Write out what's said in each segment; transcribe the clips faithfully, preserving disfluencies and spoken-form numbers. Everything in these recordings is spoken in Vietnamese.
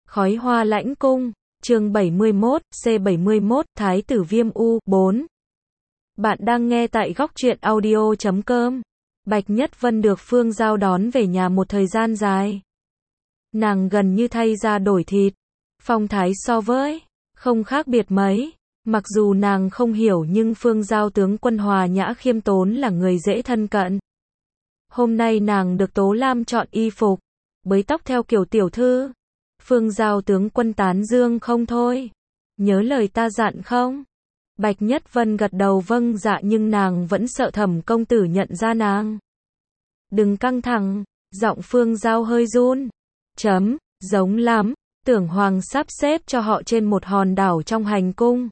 Khói hoa lãnh cung, chương bảy mươi mốt, C bảy mươi mốt, Thái tử Viêm U, bốn. Bạn đang nghe tại góc truyện audio chấm com. Bạch Nhất Vân được Phương Giao đón về nhà một thời gian dài. Nàng gần như thay da đổi thịt, phong thái so với, không khác biệt mấy. Mặc dù nàng không hiểu nhưng Phương Giao tướng quân hòa nhã khiêm tốn là người dễ thân cận. Hôm nay nàng được Tố Lam chọn y phục, bới tóc theo kiểu tiểu thư. Phương Giao tướng quân tán dương không thôi. Nhớ lời ta dặn không? Bạch Nhất Vân gật đầu vâng dạ nhưng nàng vẫn sợ Thẩm công tử nhận ra nàng. Đừng căng thẳng, giọng Phương Giao hơi run. Chấm, giống lắm, Tưởng Hoàng sắp xếp cho họ trên một hòn đảo trong hành cung.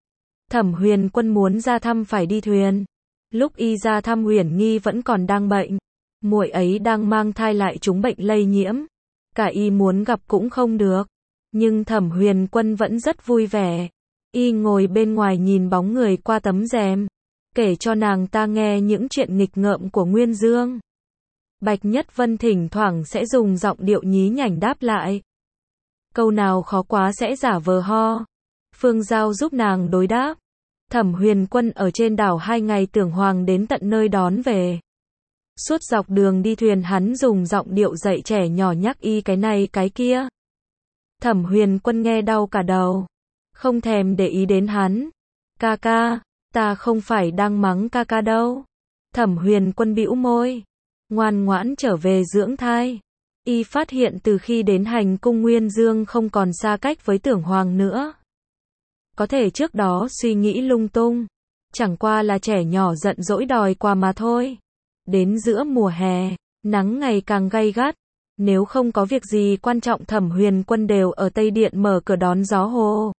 Thẩm Huyền Quân muốn ra thăm phải đi thuyền. Lúc y ra thăm Huyền Nghi vẫn còn đang bệnh. Muội ấy đang mang thai lại trúng bệnh lây nhiễm. Cả y muốn gặp cũng không được. Nhưng Thẩm Huyền Quân vẫn rất vui vẻ. Y ngồi bên ngoài nhìn bóng người qua tấm rèm, kể cho nàng ta nghe những chuyện nghịch ngợm của Nguyên Dương. Bạch Nhất Vân thỉnh thoảng sẽ dùng giọng điệu nhí nhảnh đáp lại. Câu nào khó quá sẽ giả vờ ho. Phương Giao giúp nàng đối đáp. Thẩm Huyền Quân ở trên đảo hai ngày Tưởng Hoàng đến tận nơi đón về. Suốt dọc đường đi thuyền hắn dùng giọng điệu dạy trẻ nhỏ nhắc y cái này cái kia. Thẩm Huyền Quân nghe đau cả đầu. Không thèm để ý đến hắn. Ca ca, ta không phải đang mắng ca ca đâu. Thẩm Huyền Quân bĩu môi. Ngoan ngoãn trở về dưỡng thai. Y phát hiện từ khi đến hành cung Nguyên Dương không còn xa cách với Tưởng Hoàng nữa. Có thể trước đó suy nghĩ lung tung. Chẳng qua là trẻ nhỏ giận dỗi đòi quà mà thôi. Đến giữa mùa hè, nắng ngày càng gay gắt. Nếu không có việc gì quan trọng Thẩm Huyền Quân đều ở Tây Điện mở cửa đón gió hồ.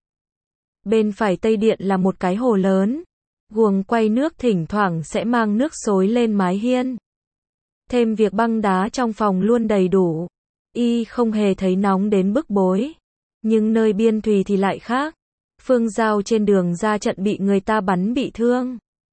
Bên phải Tây Điện là một cái hồ lớn. Guồng quay nước thỉnh thoảng sẽ mang nước xối lên mái hiên. Thêm việc băng đá trong phòng luôn đầy đủ. Y không hề thấy nóng đến bức bối. Nhưng nơi biên thùy thì lại khác. Phương Giao trên đường ra trận bị người ta bắn bị thương.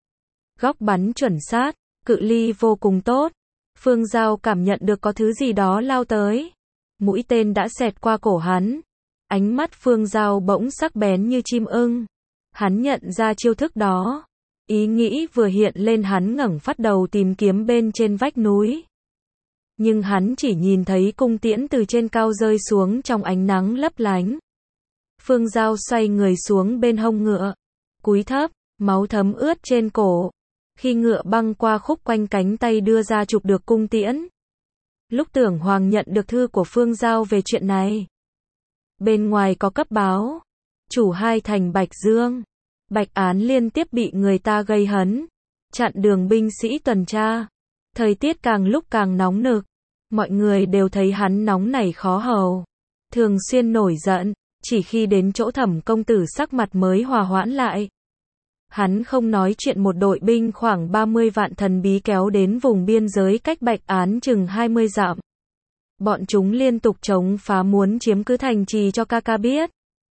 Góc bắn chuẩn xác, cự ly vô cùng tốt. Phương Giao cảm nhận được có thứ gì đó lao tới. Mũi tên đã xẹt qua cổ hắn. Ánh mắt Phương Giao bỗng sắc bén như chim ưng. Hắn nhận ra chiêu thức đó. Ý nghĩ vừa hiện lên hắn ngẩng phát đầu tìm kiếm bên trên vách núi. Nhưng hắn chỉ nhìn thấy cung tiễn từ trên cao rơi xuống trong ánh nắng lấp lánh. Phương Giao xoay người xuống bên hông ngựa. Cúi thấp, máu thấm ướt trên cổ. Khi ngựa băng qua khúc quanh cánh tay đưa ra chụp được cung tiễn. Lúc Tưởng Hoàng nhận được thư của Phương Giao về chuyện này. Bên ngoài có cấp báo. Chủ hai thành Bạch Dương, Bạch Án liên tiếp bị người ta gây hấn. Chặn đường binh sĩ tuần tra. Thời tiết càng lúc càng nóng nực. Mọi người đều thấy hắn nóng nảy khó hầu. Thường xuyên nổi giận. Chỉ khi đến chỗ Thẩm công tử sắc mặt mới hòa hoãn lại. Hắn không nói chuyện một đội binh khoảng ba mươi vạn thần bí kéo đến vùng biên giới cách Bạch Án chừng hai mươi dặm. Bọn chúng liên tục chống phá muốn chiếm cứ thành trì cho ca ca biết.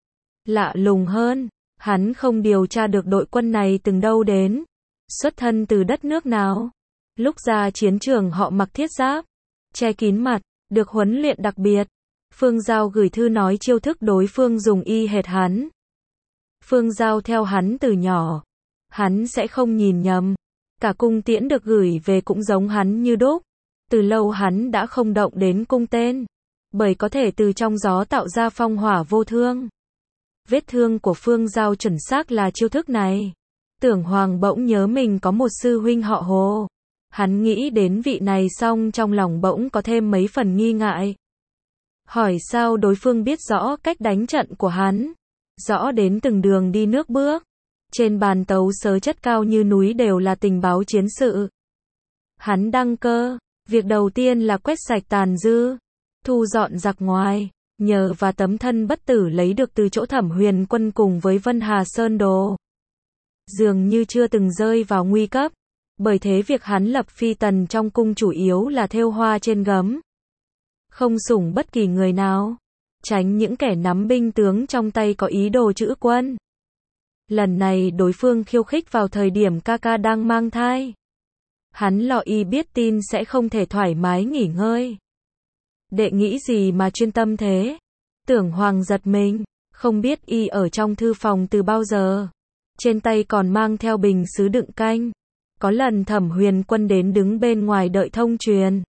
Lạ lùng hơn, hắn không điều tra được đội quân này từng đâu đến. Xuất thân từ đất nước nào. Lúc ra chiến trường họ mặc thiết giáp, che kín mặt, được huấn luyện đặc biệt. Phương Giao gửi thư nói chiêu thức đối phương dùng y hệt hắn. Phương Giao theo hắn từ nhỏ. Hắn sẽ không nhìn nhầm. Cả cung tiễn được gửi về cũng giống hắn như đúc. Từ lâu hắn đã không động đến cung tên. Bởi có thể từ trong gió tạo ra phong hỏa vô thương. Vết thương của Phương Giao chuẩn xác là chiêu thức này. Tưởng Hoàng bỗng nhớ mình có một sư huynh họ Hồ. Hắn nghĩ đến vị này xong trong lòng bỗng có thêm mấy phần nghi ngại. Hỏi sao đối phương biết rõ cách đánh trận của hắn. Rõ đến từng đường đi nước bước. Trên bàn tấu sớ chất cao như núi đều là tình báo chiến sự. Hắn đăng cơ. Việc đầu tiên là quét sạch tàn dư. Thu dọn giặc ngoài. Nhờ và tấm thân bất tử lấy được từ chỗ Thẩm Huyền Quân cùng với Vân Hà Sơn Đồ. Dường như chưa từng rơi vào nguy cấp. Bởi thế việc hắn lập phi tần trong cung chủ yếu là thêu hoa trên gấm. Không sủng bất kỳ người nào. Tránh những kẻ nắm binh tướng trong tay có ý đồ trữ quân. Lần này đối phương khiêu khích vào thời điểm ca ca đang mang thai. Hắn lo y biết tin sẽ không thể thoải mái nghỉ ngơi. Đệ nghĩ gì mà chuyên tâm thế? Tưởng Hoàng giật mình, không biết y ở trong thư phòng từ bao giờ. Trên tay còn mang theo bình sứ đựng canh. Có lần Thẩm Huyền Quân đến đứng bên ngoài đợi thông truyền.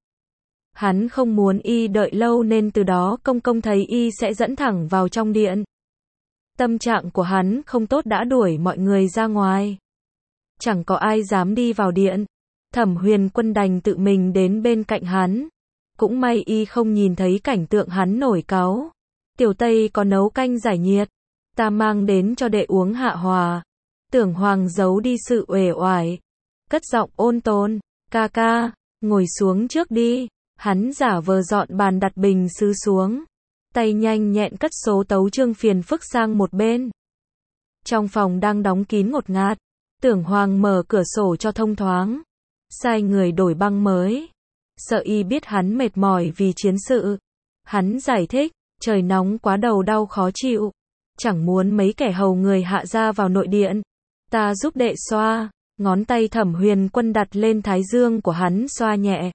Hắn không muốn y đợi lâu nên từ đó công công thấy y sẽ dẫn thẳng vào trong điện. Tâm trạng của hắn không tốt đã đuổi mọi người ra ngoài. Chẳng có ai dám đi vào điện. Thẩm Huyền Quân đành tự mình đến bên cạnh hắn. Cũng may y không nhìn thấy cảnh tượng hắn nổi cáu. Tiểu Tây có nấu canh giải nhiệt. Ta mang đến cho đệ uống hạ hòa. Tưởng Hoàng giấu đi sự uể oải. Cất giọng ôn tồn. Ca ca, ngồi xuống trước đi. Hắn giả vờ dọn bàn đặt bình sứ xuống. Tay nhanh nhẹn cất số tấu chương phiền phức sang một bên. Trong phòng đang đóng kín ngột ngạt. Tưởng Hoàng mở cửa sổ cho thông thoáng. Sai người đổi băng mới. Sợ y biết hắn mệt mỏi vì chiến sự. Hắn giải thích, trời nóng quá đầu đau khó chịu. Chẳng muốn mấy kẻ hầu người hạ ra vào nội điện. Ta giúp đệ xoa. Ngón tay Thẩm Huyền Quân đặt lên thái dương của hắn xoa nhẹ.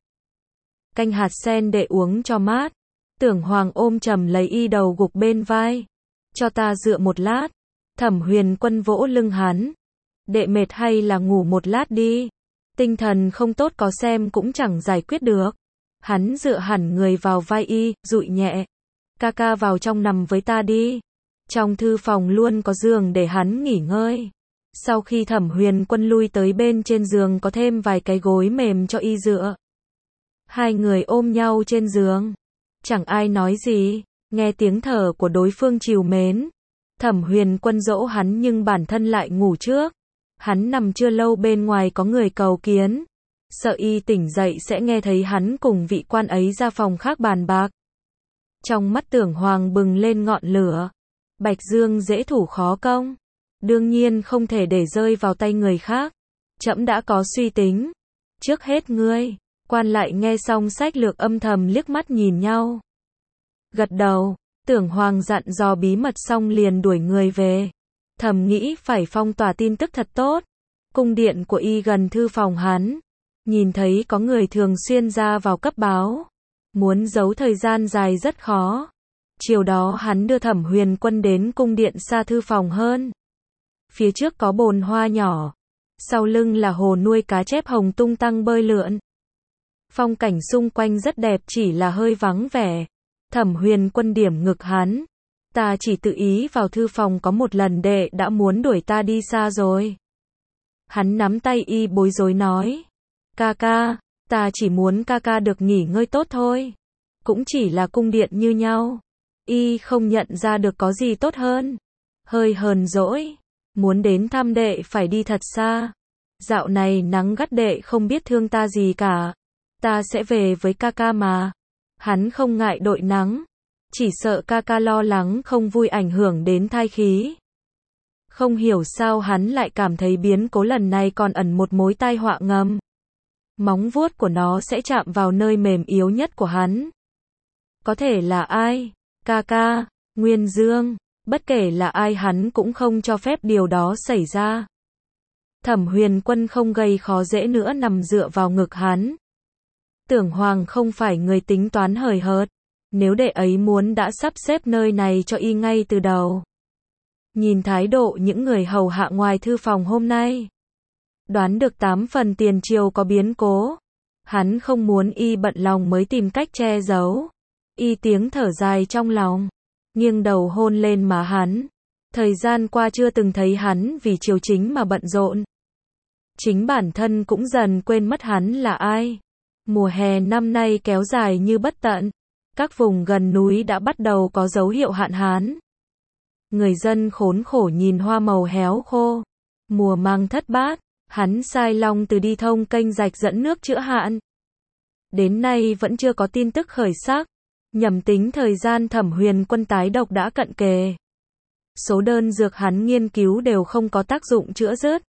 Canh hạt sen đệ uống cho mát. Tưởng Hoàng ôm chầm lấy y đầu gục bên vai. Cho ta dựa một lát. Thẩm Huyền Quân vỗ lưng hắn. Đệ mệt hay là ngủ một lát đi. Tinh thần không tốt có xem cũng chẳng giải quyết được. Hắn dựa hẳn người vào vai y, dụi nhẹ. Ca ca vào trong nằm với ta đi. Trong thư phòng luôn có giường để hắn nghỉ ngơi. Sau khi Thẩm Huyền Quân lui tới bên trên giường có thêm vài cái gối mềm cho y dựa. Hai người ôm nhau trên giường. Chẳng ai nói gì, nghe tiếng thở của đối phương trìu mến. Thẩm Huyền Quân dỗ hắn nhưng bản thân lại ngủ trước. Hắn nằm chưa lâu bên ngoài có người cầu kiến. Sợ y tỉnh dậy sẽ nghe thấy hắn cùng vị quan ấy ra phòng khác bàn bạc. Trong mắt Tưởng Hoàng bừng lên ngọn lửa. Bạch Dương dễ thủ khó công. Đương nhiên không thể để rơi vào tay người khác. Trẫm đã có suy tính. Trước hết ngươi. Quan lại nghe xong sách lược âm thầm liếc mắt nhìn nhau. Gật đầu. Tưởng Hoàng dặn dò bí mật xong liền đuổi người về. Thầm nghĩ phải phong tỏa tin tức thật tốt. Cung điện của y gần thư phòng hắn. Nhìn thấy có người thường xuyên ra vào cấp báo. Muốn giấu thời gian dài rất khó. Chiều đó hắn đưa Thẩm Huyền Quân đến cung điện xa thư phòng hơn. Phía trước có bồn hoa nhỏ. Sau lưng là hồ nuôi cá chép hồng tung tăng bơi lượn. Phong cảnh xung quanh rất đẹp chỉ là hơi vắng vẻ. Thẩm Huyền Quân điểm ngực hắn. Ta chỉ tự ý vào thư phòng có một lần đệ đã muốn đuổi ta đi xa rồi. Hắn nắm tay y bối rối nói. Ca ca, ta chỉ muốn ca ca được nghỉ ngơi tốt thôi. Cũng chỉ là cung điện như nhau. Y không nhận ra được có gì tốt hơn. Hơi hờn dỗi. Muốn đến thăm đệ phải đi thật xa. Dạo này nắng gắt đệ không biết thương ta gì cả. Ta sẽ về với ca ca mà. Hắn không ngại đội nắng. Chỉ sợ ca ca lo lắng không vui ảnh hưởng đến thai khí. Không hiểu sao hắn lại cảm thấy biến cố lần này còn ẩn một mối tai họa ngầm. Móng vuốt của nó sẽ chạm vào nơi mềm yếu nhất của hắn. Có thể là ai? Ca ca, Nguyên Dương. Bất kể là ai hắn cũng không cho phép điều đó xảy ra. Thẩm Huyền Quân không gây khó dễ nữa nằm dựa vào ngực hắn. Tưởng Hoàng không phải người tính toán hời hợt. Nếu đệ ấy muốn đã sắp xếp nơi này cho y ngay từ đầu. Nhìn thái độ những người hầu hạ ngoài thư phòng hôm nay. Đoán được tám phần tiền triều có biến cố. Hắn không muốn y bận lòng mới tìm cách che giấu. Y tiếng thở dài trong lòng. Nghiêng đầu hôn lên má hắn. Thời gian qua chưa từng thấy hắn vì triều chính mà bận rộn. Chính bản thân cũng dần quên mất hắn là ai. Mùa hè năm nay kéo dài như bất tận. Các vùng gần núi đã bắt đầu có dấu hiệu hạn hán. Người dân khốn khổ nhìn hoa màu héo khô. Mùa màng thất bát, hắn sai Long Từ đi thông kênh rạch dẫn nước chữa hạn. Đến nay vẫn chưa có tin tức khởi sắc. Nhầm tính thời gian Thẩm Huyền Quân tái độc đã cận kề. Số đơn dược hắn nghiên cứu đều không có tác dụng chữa rớt.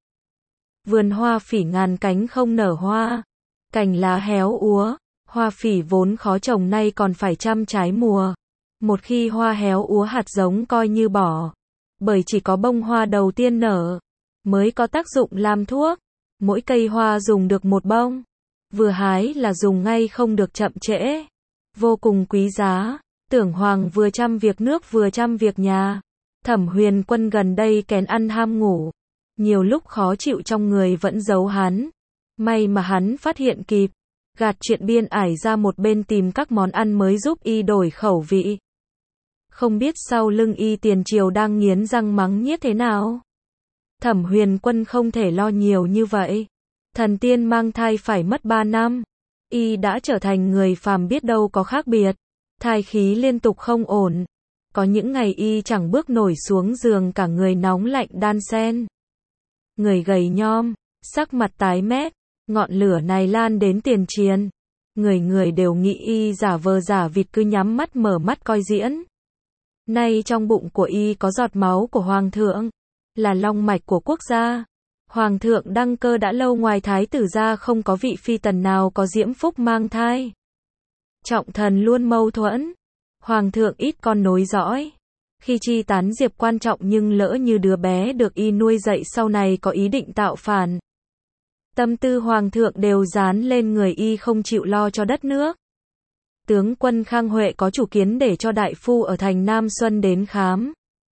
Vườn hoa phỉ ngàn cánh không nở hoa. Cành lá héo úa. Hoa phỉ vốn khó trồng nay còn phải chăm trái mùa. Một khi hoa héo úa hạt giống coi như bỏ. Bởi chỉ có bông hoa đầu tiên nở mới có tác dụng làm thuốc. Mỗi cây hoa dùng được một bông. Vừa hái là dùng ngay không được chậm trễ. Vô cùng quý giá. Tưởng Hoàng vừa chăm việc nước vừa chăm việc nhà. Thẩm Huyền Quân gần đây kén ăn ham ngủ. Nhiều lúc khó chịu trong người vẫn giấu hắn. May mà hắn phát hiện kịp. Gạt chuyện biên ải ra một bên tìm các món ăn mới giúp y đổi khẩu vị. Không biết sau lưng y Tiền Triều đang nghiến răng mắng nhiếc thế nào. Thẩm Huyền Quân không thể lo nhiều như vậy. Thần tiên mang thai phải mất ba năm. Y đã trở thành người phàm biết đâu có khác biệt. Thai khí liên tục không ổn. Có những ngày y chẳng bước nổi xuống giường cả người nóng lạnh đan xen. Người gầy nhom, sắc mặt tái mét, ngọn lửa này lan đến tiền triền. Người người đều nghĩ y giả vờ giả vịt cứ nhắm mắt mở mắt coi diễn. Nay trong bụng của y có giọt máu của Hoàng thượng, là long mạch của quốc gia. Hoàng thượng đăng cơ đã lâu ngoài thái tử ra không có vị phi tần nào có diễm phúc mang thai. Trọng thần luôn mâu thuẫn. Hoàng thượng ít con nối dõi. Khi chi tán diệp quan trọng nhưng lỡ như đứa bé được y nuôi dạy sau này có ý định tạo phản. Tâm tư Hoàng thượng đều dán lên người y không chịu lo cho đất nước. Tướng quân Khang Huệ có chủ kiến để cho đại phu ở thành Nam Xuân đến khám.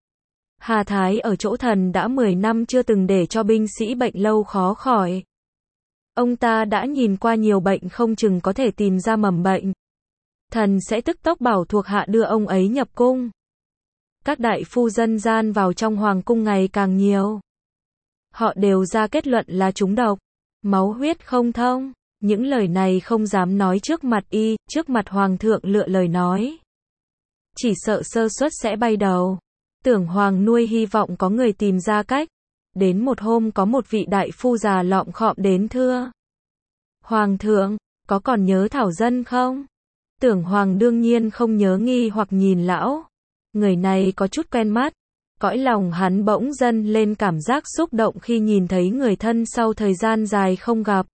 Hà Thái ở chỗ thần đã mười năm chưa từng để cho binh sĩ bệnh lâu khó khỏi. Ông ta đã nhìn qua nhiều bệnh không chừng có thể tìm ra mầm bệnh. Thần sẽ tức tốc bảo thuộc hạ đưa ông ấy nhập cung. Các đại phu dân gian vào trong hoàng cung ngày càng nhiều. Họ đều ra kết luận là trúng độc, máu huyết không thông. Những lời này không dám nói trước mặt y, trước mặt Hoàng thượng lựa lời nói. Chỉ sợ sơ suất sẽ bay đầu. Tưởng Hoàng nuôi hy vọng có người tìm ra cách. Đến một hôm có một vị đại phu già lọm khọm đến thưa. Hoàng thượng, có còn nhớ Thảo Dân không? Tưởng Hoàng đương nhiên không nhớ, nghi hoặc nhìn lão. Người này có chút quen mắt. Cõi lòng hắn bỗng dâng lên cảm giác xúc động khi nhìn thấy người thân sau thời gian dài không gặp.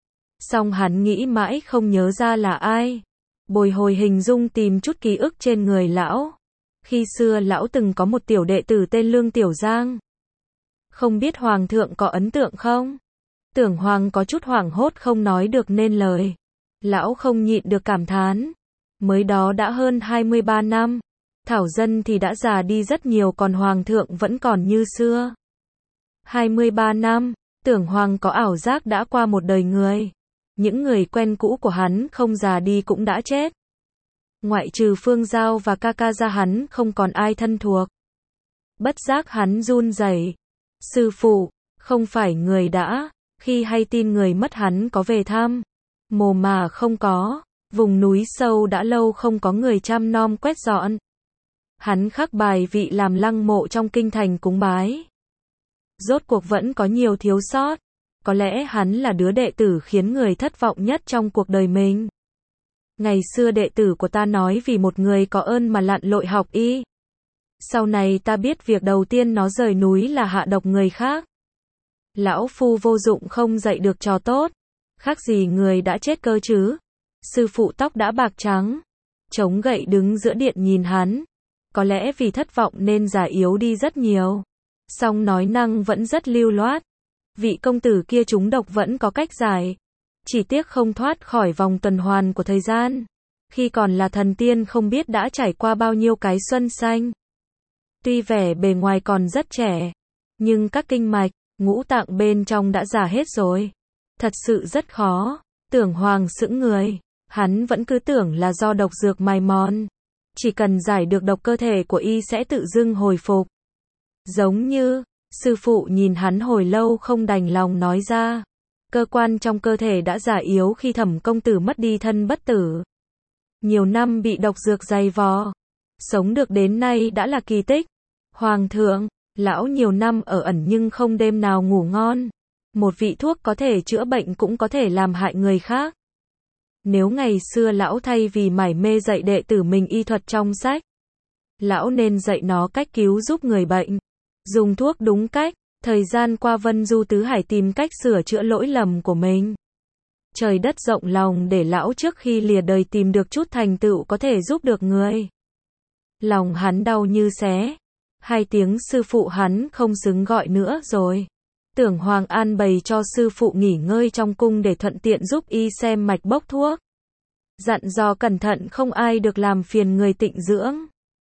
Song hắn nghĩ mãi không nhớ ra là ai. Bồi hồi hình dung tìm chút ký ức trên người lão. Khi xưa lão từng có một tiểu đệ tử tên Lương Tiểu Giang. Không biết Hoàng thượng có ấn tượng không? Tưởng Hoàng có chút hoảng hốt không nói được nên lời. Lão không nhịn được cảm thán. Mới đó đã hơn hai mươi ba năm. Thảo Dân thì đã già đi rất nhiều còn Hoàng thượng vẫn còn như xưa. hai mươi ba năm, Tưởng Hoàng có ảo giác đã qua một đời người. Những người quen cũ của hắn không già đi cũng đã chết. Ngoại trừ Phương Giao và ca ca ra hắn không còn ai thân thuộc. Bất giác hắn run rẩy. Sư phụ, không phải người đã, khi hay tin người mất hắn có về thăm. Mồ mà không có, vùng núi sâu đã lâu không có người chăm nom quét dọn. Hắn khắc bài vị làm lăng mộ trong kinh thành cúng bái. Rốt cuộc vẫn có nhiều thiếu sót. Có lẽ hắn là đứa đệ tử khiến người thất vọng nhất trong cuộc đời mình. Ngày xưa đệ tử của ta nói vì một người có ơn mà lặn lội học y. Sau này ta biết việc đầu tiên nó rời núi là hạ độc người khác. Lão phu vô dụng không dạy được trò tốt. Khác gì người đã chết cơ chứ. Sư phụ tóc đã bạc trắng. Chống gậy đứng giữa điện nhìn hắn. Có lẽ vì thất vọng nên già yếu đi rất nhiều. Song nói năng vẫn rất lưu loát. Vị công tử kia trúng độc vẫn có cách giải. Chỉ tiếc không thoát khỏi vòng tuần hoàn của thời gian. Khi còn là thần tiên không biết đã trải qua bao nhiêu cái xuân xanh. Tuy vẻ bề ngoài còn rất trẻ. Nhưng các kinh mạch, ngũ tạng bên trong đã già hết rồi. Thật sự rất khó. Tưởng Hoàng sững người. Hắn vẫn cứ tưởng là do độc dược mài mòn. Chỉ cần giải được độc cơ thể của y sẽ tự dưng hồi phục. Giống như, sư phụ nhìn hắn hồi lâu không đành lòng nói ra. Cơ quan trong cơ thể đã già yếu khi Thẩm công tử mất đi thân bất tử. Nhiều năm bị độc dược dày vò. Sống được đến nay đã là kỳ tích. Hoàng thượng, lão nhiều năm ở ẩn nhưng không đêm nào ngủ ngon. Một vị thuốc có thể chữa bệnh cũng có thể làm hại người khác. Nếu ngày xưa lão thay vì mải mê dạy đệ tử mình y thuật trong sách, lão nên dạy nó cách cứu giúp người bệnh. Dùng thuốc đúng cách. Thời gian qua Vân Du tứ hải tìm cách sửa chữa lỗi lầm của mình. Trời đất rộng lòng để lão trước khi lìa đời tìm được chút thành tựu có thể giúp được người. Lòng hắn đau như xé. Hai tiếng sư phụ hắn không xứng gọi nữa rồi. Tưởng Hoàng an bày cho sư phụ nghỉ ngơi trong cung để thuận tiện giúp y xem mạch bốc thuốc. dặn dò cẩn thận không ai được làm phiền người tịnh dưỡng.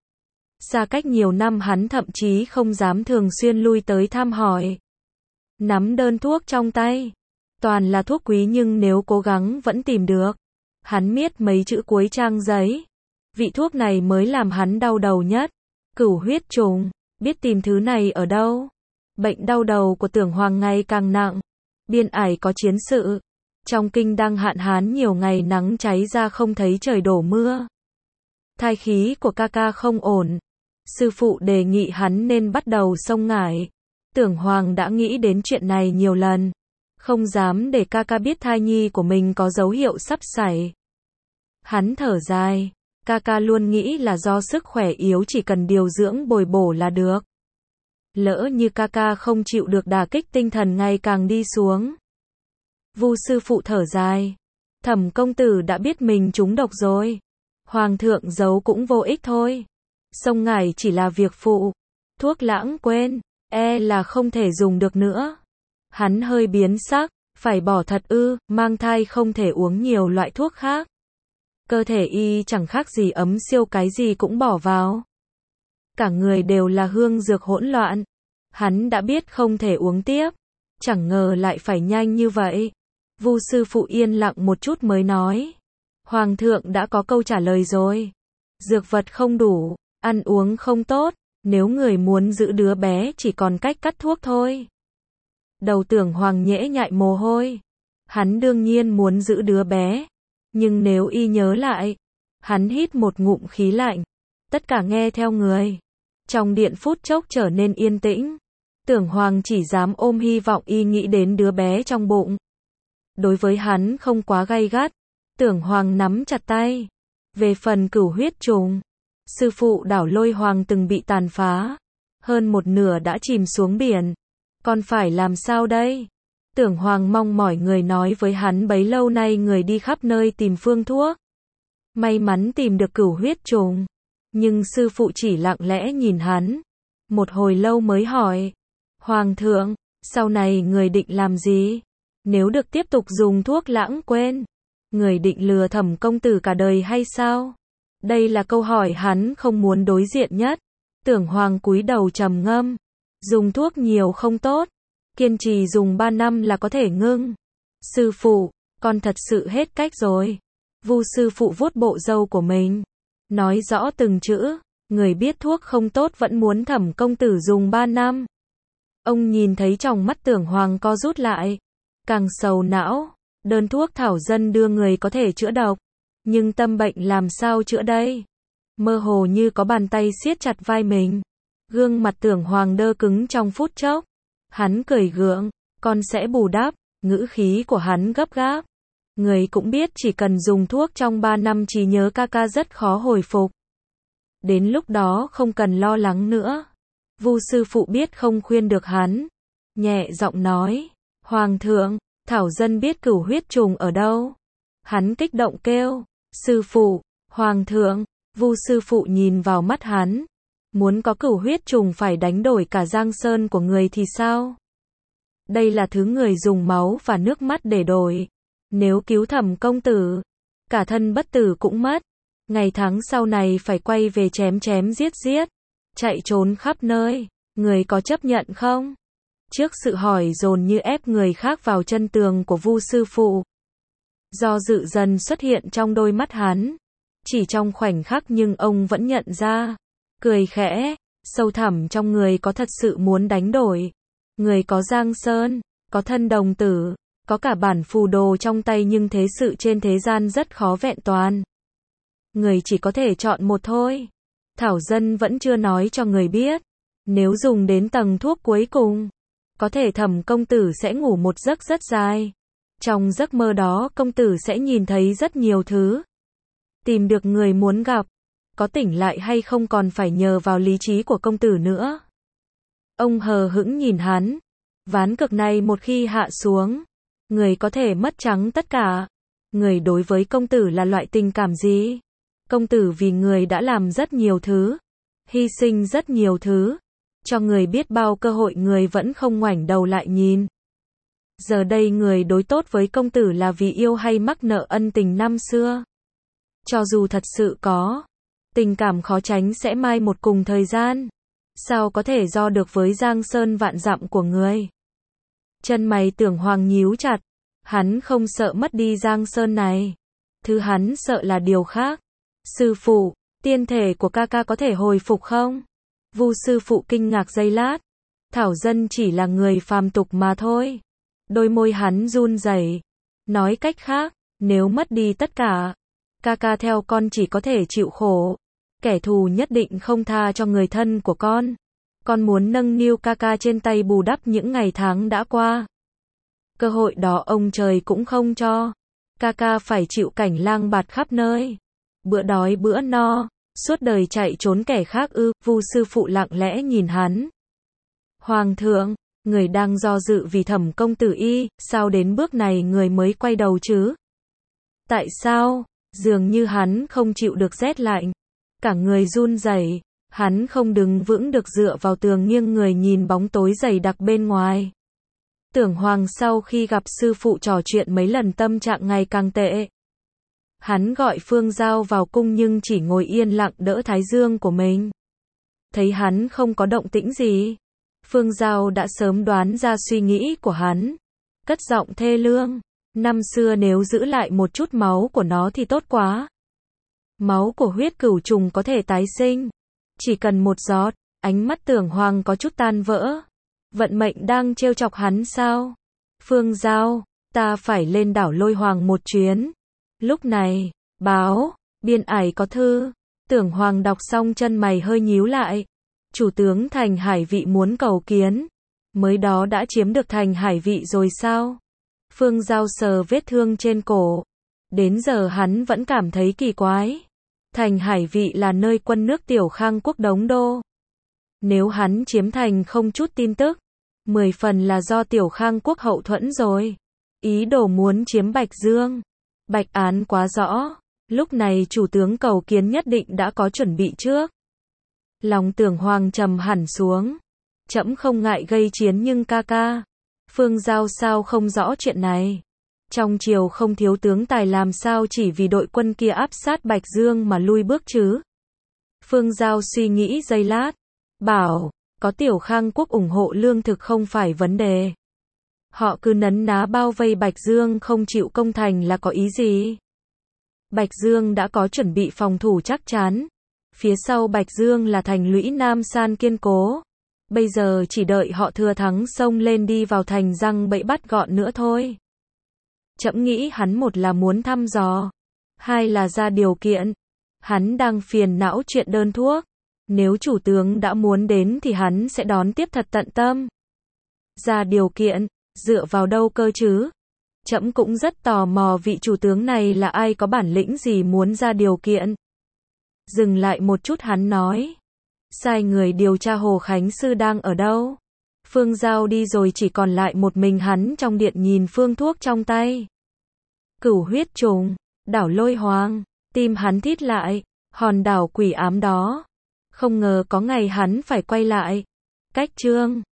Xa cách nhiều năm hắn thậm chí không dám thường xuyên lui tới thăm hỏi. Nắm đơn thuốc trong tay, toàn là thuốc quý nhưng nếu cố gắng vẫn tìm được. Hắn miết mấy chữ cuối trang giấy. Vị thuốc này mới làm hắn đau đầu nhất. Cửu huyết trùng, biết tìm thứ này ở đâu. Bệnh đau đầu của Tưởng Hoàng ngày càng nặng. Biên Ải có chiến sự. Trong kinh đang hạn hán nhiều ngày nắng cháy ra không thấy trời đổ mưa. Thai khí của ca ca không ổn. Sư phụ đề nghị hắn nên bắt đầu xông ngải. Tưởng Hoàng đã nghĩ đến chuyện này nhiều lần. Không dám để ca ca biết thai nhi của mình có dấu hiệu sắp xảy. Hắn thở dài. Ca ca luôn nghĩ là do sức khỏe yếu chỉ cần điều dưỡng bồi bổ là được. Lỡ như ca ca không chịu được đả kích tinh thần ngày càng đi xuống. Vu sư phụ thở dài. Thẩm công tử đã biết mình trúng độc rồi. Hoàng thượng giấu cũng vô ích thôi. Xông ngải chỉ là việc phụ. Thuốc lãng quên, e là không thể dùng được nữa. Hắn hơi biến sắc, phải bỏ thật ư, mang thai không thể uống nhiều loại thuốc khác. Cơ thể y chẳng khác gì ấm siêu cái gì cũng bỏ vào. Cả người đều là hương dược hỗn loạn. Hắn đã biết không thể uống tiếp. Chẳng ngờ lại phải nhanh như vậy. Vu sư phụ yên lặng một chút mới nói. Hoàng thượng đã có câu trả lời rồi. Dược vật không đủ, ăn uống không tốt. Nếu người muốn giữ đứa bé chỉ còn cách cắt thuốc thôi. Đầu Tưởng Hoàng nhễ nhại mồ hôi. Hắn đương nhiên muốn giữ đứa bé. Nhưng nếu y nhớ lại. Hắn hít một ngụm khí lạnh. Tất cả nghe theo người. Trong điện phút chốc trở nên yên tĩnh. Tưởng Hoàng chỉ dám ôm hy vọng y nghĩ đến đứa bé trong bụng. Đối với hắn không quá gay gắt. Tưởng Hoàng nắm chặt tay. Về phần cửu huyết trùng. Sư phụ Đảo Lôi Hoàng từng bị tàn phá. Hơn một nửa đã chìm xuống biển. Còn phải làm sao đây? Tưởng Hoàng mong mỏi người nói với hắn bấy lâu nay người đi khắp nơi tìm phương thuốc. May mắn tìm được cửu huyết trùng. Nhưng sư phụ chỉ lặng lẽ nhìn hắn. Một hồi lâu mới hỏi. Hoàng thượng, sau này người định làm gì? Nếu được tiếp tục dùng thuốc lãng quên. Người định lừa Thẩm công tử cả đời hay sao? Đây là câu hỏi hắn không muốn đối diện nhất. Tưởng Hoàng cúi đầu trầm ngâm. Dùng thuốc nhiều không tốt. Kiên trì dùng ba năm là có thể ngưng. Sư phụ, con thật sự hết cách rồi. Vu sư phụ vuốt bộ râu của mình. Nói rõ từng chữ. Người biết thuốc không tốt vẫn muốn Thẩm công tử dùng ba năm. Ông nhìn thấy trong mắt Tưởng Hoàng co rút lại. Càng sầu não. Đơn thuốc thảo dân đưa người có thể chữa độc. Nhưng tâm bệnh làm sao chữa đây? Mơ hồ như có bàn tay siết chặt vai mình. Gương mặt Tưởng Hoàng đơ cứng trong phút chốc. Hắn cười gượng. Con sẽ bù đắp. Ngữ khí của hắn gấp gáp. Người cũng biết chỉ cần dùng thuốc trong ba năm trí nhớ ca ca rất khó hồi phục. Đến lúc đó không cần lo lắng nữa. Vu sư phụ biết không khuyên được hắn. Nhẹ giọng nói. Hoàng thượng, thảo dân biết cửu huyết trùng ở đâu. Hắn kích động kêu. Sư phụ, Hoàng thượng. Vu sư phụ nhìn vào mắt hắn. Muốn có cửu huyết trùng phải đánh đổi cả giang sơn của người thì sao? Đây là thứ người dùng máu và nước mắt để đổi. Nếu cứu Thẩm công tử, cả thân bất tử cũng mất. Ngày tháng sau này phải quay về chém chém giết giết. Chạy trốn khắp nơi. Người có chấp nhận không? Trước sự hỏi dồn như ép người khác vào chân tường của Vu sư phụ. Do dự dần xuất hiện trong đôi mắt hắn. Chỉ trong khoảnh khắc nhưng ông vẫn nhận ra. Cười khẽ, sâu thẳm trong người có thật sự muốn đánh đổi. Người có giang sơn, có thân đồng tử, có cả bản phù đồ trong tay nhưng thế sự trên thế gian rất khó vẹn toàn. Người chỉ có thể chọn một thôi. Thảo dân vẫn chưa nói cho người biết. Nếu dùng đến tầng thuốc cuối cùng, có thể Thẩm công tử sẽ ngủ một giấc rất dài. Trong giấc mơ đó công tử sẽ nhìn thấy rất nhiều thứ. Tìm được người muốn gặp. Có tỉnh lại hay không còn phải nhờ vào lý trí của công tử nữa. Ông hờ hững nhìn hắn. Ván cược này một khi hạ xuống, người có thể mất trắng tất cả. Người đối với công tử là loại tình cảm gì? Công tử vì người đã làm rất nhiều thứ. Hy sinh rất nhiều thứ. Cho người biết bao cơ hội người vẫn không ngoảnh đầu lại nhìn. Giờ đây người đối tốt với công tử là vì yêu hay mắc nợ ân tình năm xưa? Cho dù thật sự có, tình cảm khó tránh sẽ mai một cùng thời gian. Sao có thể do được với giang sơn vạn dặm của người? Chân mày Tưởng Hoàng nhíu chặt. Hắn không sợ mất đi giang sơn này. Thứ hắn sợ là điều khác. Sư phụ, tiên thể của ca ca có thể hồi phục không? Vu sư phụ kinh ngạc giây lát. Thảo dân chỉ là người phàm tục mà thôi. Đôi môi hắn run rẩy. Nói cách khác, nếu mất đi tất cả, ca ca theo con chỉ có thể chịu khổ. Kẻ thù nhất định không tha cho người thân của con. Con muốn nâng niu ca ca trên tay bù đắp những ngày tháng đã qua. Cơ hội đó ông trời cũng không cho. Ca ca phải chịu cảnh lang bạt khắp nơi. Bữa đói bữa no, suốt đời chạy trốn kẻ khác ư? Vu sư phụ lặng lẽ nhìn hắn. Hoàng thượng, người đang do dự vì Thẩm công tử y, sao đến bước này người mới quay đầu chứ? Tại sao? Dường như hắn không chịu được rét lạnh. Cả người run rẩy, hắn không đứng vững được dựa vào tường nghiêng người nhìn bóng tối dày đặc bên ngoài. Tưởng Hoàng sau khi gặp sư phụ trò chuyện mấy lần tâm trạng ngày càng tệ. Hắn gọi Phương Giao vào cung nhưng chỉ ngồi yên lặng đỡ thái dương của mình. Thấy hắn không có động tĩnh gì, Phương Giao đã sớm đoán ra suy nghĩ của hắn. Cất giọng thê lương. Năm xưa nếu giữ lại một chút máu của nó thì tốt quá. Máu của huyết cửu trùng có thể tái sinh. Chỉ cần một giọt. Ánh mắt Tưởng Hoàng có chút tan vỡ. Vận mệnh đang trêu chọc hắn sao? Phương Giao, ta phải lên đảo Lôi Hoàng một chuyến. Lúc này, báo, biên ải có thư. Tưởng Hoàng đọc xong chân mày hơi nhíu lại. Chủ tướng Thành Hải Vị muốn cầu kiến. Mới đó đã chiếm được Thành Hải Vị rồi sao? Phương Giao sờ vết thương trên cổ. Đến giờ hắn vẫn cảm thấy kỳ quái. Thành Hải Vị là nơi quân nước Tiểu Khang quốc đóng đô. Nếu hắn chiếm thành không chút tin tức, mười phần là do Tiểu Khang quốc hậu thuẫn rồi. Ý đồ muốn chiếm Bạch Dương. Bạch án quá rõ. Lúc này chủ tướng cầu kiến nhất định đã có chuẩn bị trước. Lòng Tưởng Hoàng trầm hẳn xuống. Trẫm không ngại gây chiến nhưng ca ca. Phương Giao sao không rõ chuyện này. Trong triều không thiếu tướng tài làm sao chỉ vì đội quân kia áp sát Bạch Dương mà lui bước chứ. Phương Giao suy nghĩ giây lát. Bảo, có Tiểu Khang quốc ủng hộ lương thực không phải vấn đề. Họ cứ nấn ná bao vây Bạch Dương không chịu công thành là có ý gì? Bạch Dương đã có chuẩn bị phòng thủ chắc chắn. Phía sau Bạch Dương là thành lũy Nam San kiên cố. Bây giờ chỉ đợi họ thừa thắng xông lên đi vào thành răng bẫy bắt gọn nữa thôi. Trẫm nghĩ hắn một là muốn thăm dò, hai là ra điều kiện. Hắn đang phiền não chuyện đơn thuốc. Nếu chủ tướng đã muốn đến thì hắn sẽ đón tiếp thật tận tâm. Ra điều kiện, dựa vào đâu cơ chứ? Trẫm cũng rất tò mò vị chủ tướng này là ai, có bản lĩnh gì muốn ra điều kiện. Dừng lại một chút hắn nói. Sai người điều tra Hồ Khánh Sư đang ở đâu. Phương Giao đi rồi chỉ còn lại một mình hắn trong điện nhìn phương thuốc trong tay. Cửu huyết trùng, đảo Lôi Hoàng, tim hắn thít lại, hòn đảo quỷ ám đó. Không ngờ có ngày hắn phải quay lại. Cách chương